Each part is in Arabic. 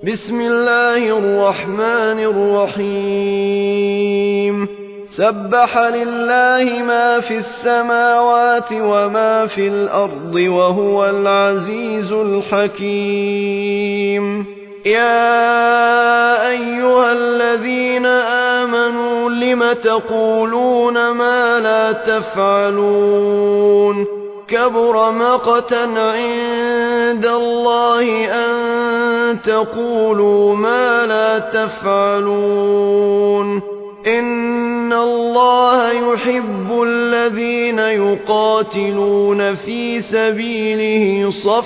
بسم الله الرحمن الرحيم سبح لله ما في السماوات وما في الأرض وهو العزيز الحكيم يا أيها الذين آمنوا لم تقولون ما لا تفعلون كبر مقتا عند الله أن تقولوا ما لا تفعلون إن الله يحب الذين يقاتلون في سبيله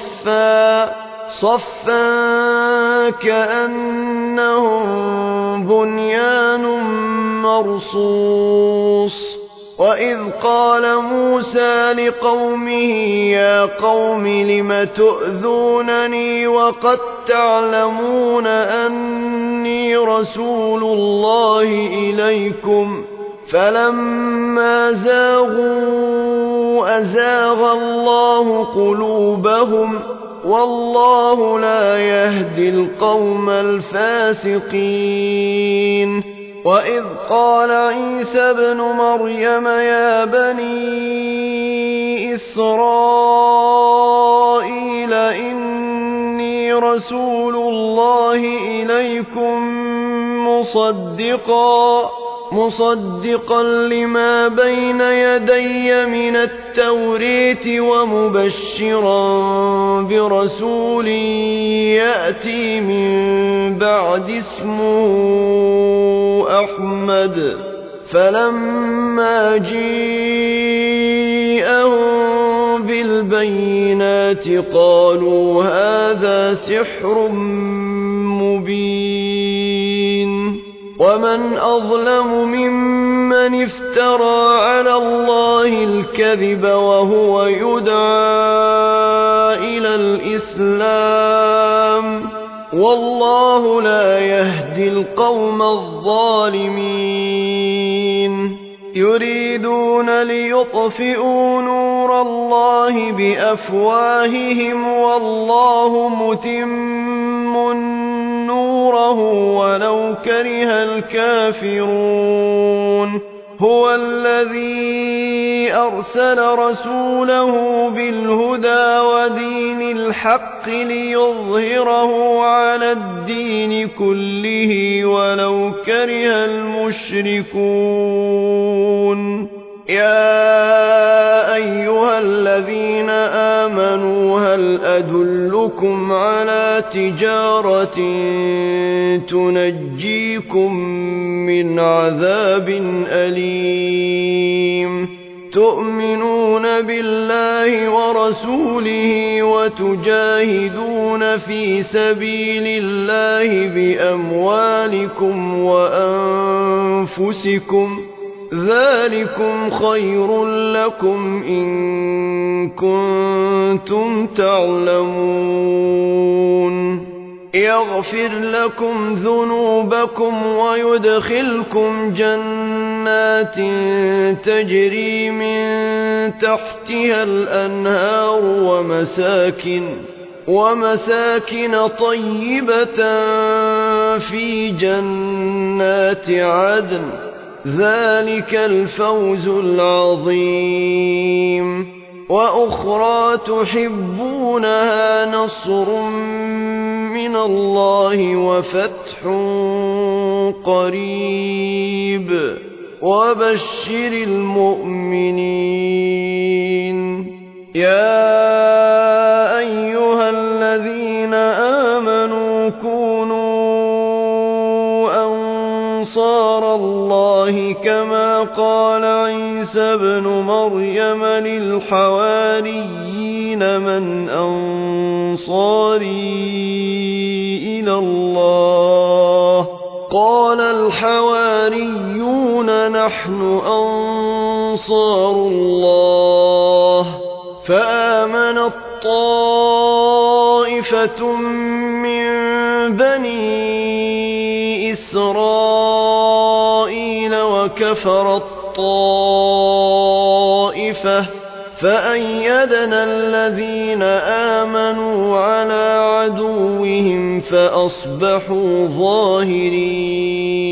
صفا كأنهم بنيان مرصوص وإذ قال موسى لقومه يا قوم لم تؤذونني وقد تعلمون أني رسول الله إليكم فلما زاغوا أزاغ الله قلوبهم والله لا يهدي القوم الفاسقين وإذ قال عيسى ابن مريم يا بني إسرائيل إني رسول الله إليكم مصدقا لما بين يدي من التوريت ومبشرا برسول يأتي من بعد اسمه أحمد فلما جيءهم بالبينات قالوا هذا سحر مبين ومن أظلم ممن افترى على الله الكذب وهو يدعى إلى الإسلام والله لا يهدي القوم الظالمين يريدون ليطفئوا نور الله بأفواههم والله متم نوره ولو كره الكافرون هو الذي أرسل رسوله بالهدى ودين الحق ليظهره على الدين كله ولو كره المشركون يا أيها الذين آمنوا هل أدلكم على تجارة تنجيكم من عذاب أليم تؤمنون بالله ورسوله وتجاهدون في سبيل الله بأموالكم وأنفسكم ذلكم خير لكم إن كنتم تعلمون يغفر لكم ذنوبكم ويدخلكم جنات تجري من تحتها الأنهار ومساكن طيبة في جنات عدن ذلك الفوز العظيم وأخرى تحبونها نصر من الله وفتح قريب وبشر المؤمنين يا أيها الذين آمنوا كونوا أنصار الله كما قال عيسى ابن مريم للحواريين من أنصاري إلى الله قال الحواريون نحن أنصار الله فآمنت طائفة من بني إسرائيل وكفرت طائفة فأيدنا الذين آمنوا على عدوهم فأصبحوا ظاهرين